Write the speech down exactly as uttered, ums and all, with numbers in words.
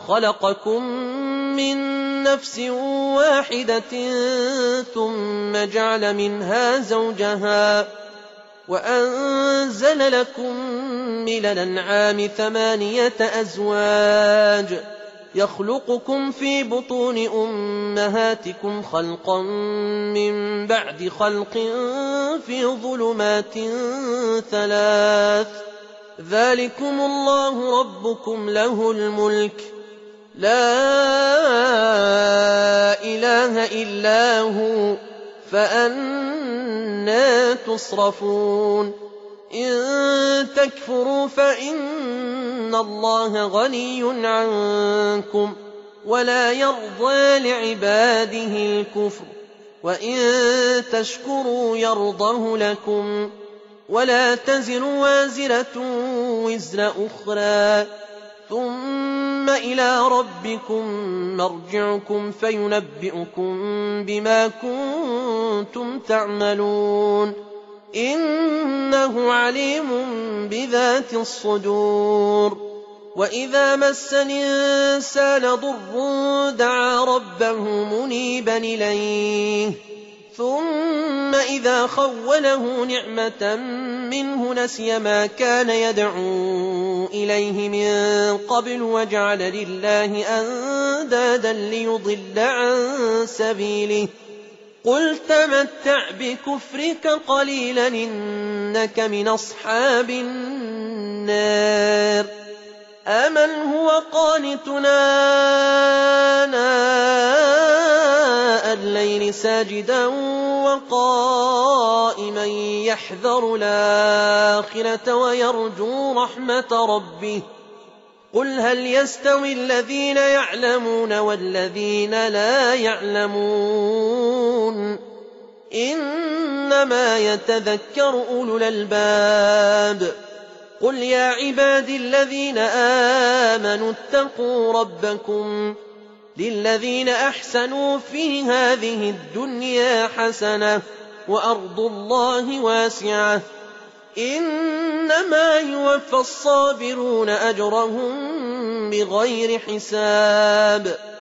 خلقكم من نفس واحدة ثم جعل منها زوجها وأنزل لكم من الأنعام ثمانية أزواج يخلقكم في بطون أمهاتكم خلقا من بعد خلق في ظلمات ثلاث ذلكم الله ربكم له الملك لا إله إلا هو فأنى تصرفون إن تكفروا فإن الله غني عنكم ولا يرضى لعباده الكفر وإن تشكروا يرضه لكم ولا تزر وازرة وزر أخرى ثم إلى ربكم مرجعكم فينبئكم بما كنتم تعملون إنه عليم بذات الصدور وإذا مس الإنسان ضر دعا ربه منيبا إليه ثم إذا خوله نعمة منه نسي ما كان يدعو إليه من قبل وجعل لله أندادا ليضل عن سبيله قل تمتع بكفرك قليلا إنك من أصحاب النار أمن هو قانتنا آناء الليل ساجدا وقائما يحذر الآخرة ويرجو رحمة ربه قل هل يستوي الذين يعلمون والذين لا يعلمون إنما يتذكر أولو الألباب قل يا عبادي الذين آمنوا اتقوا ربكم للذين أحسنوا في هذه الدنيا حسنة وأرض الله واسعة إنما يوفى الصابرون أجرهم بغير حساب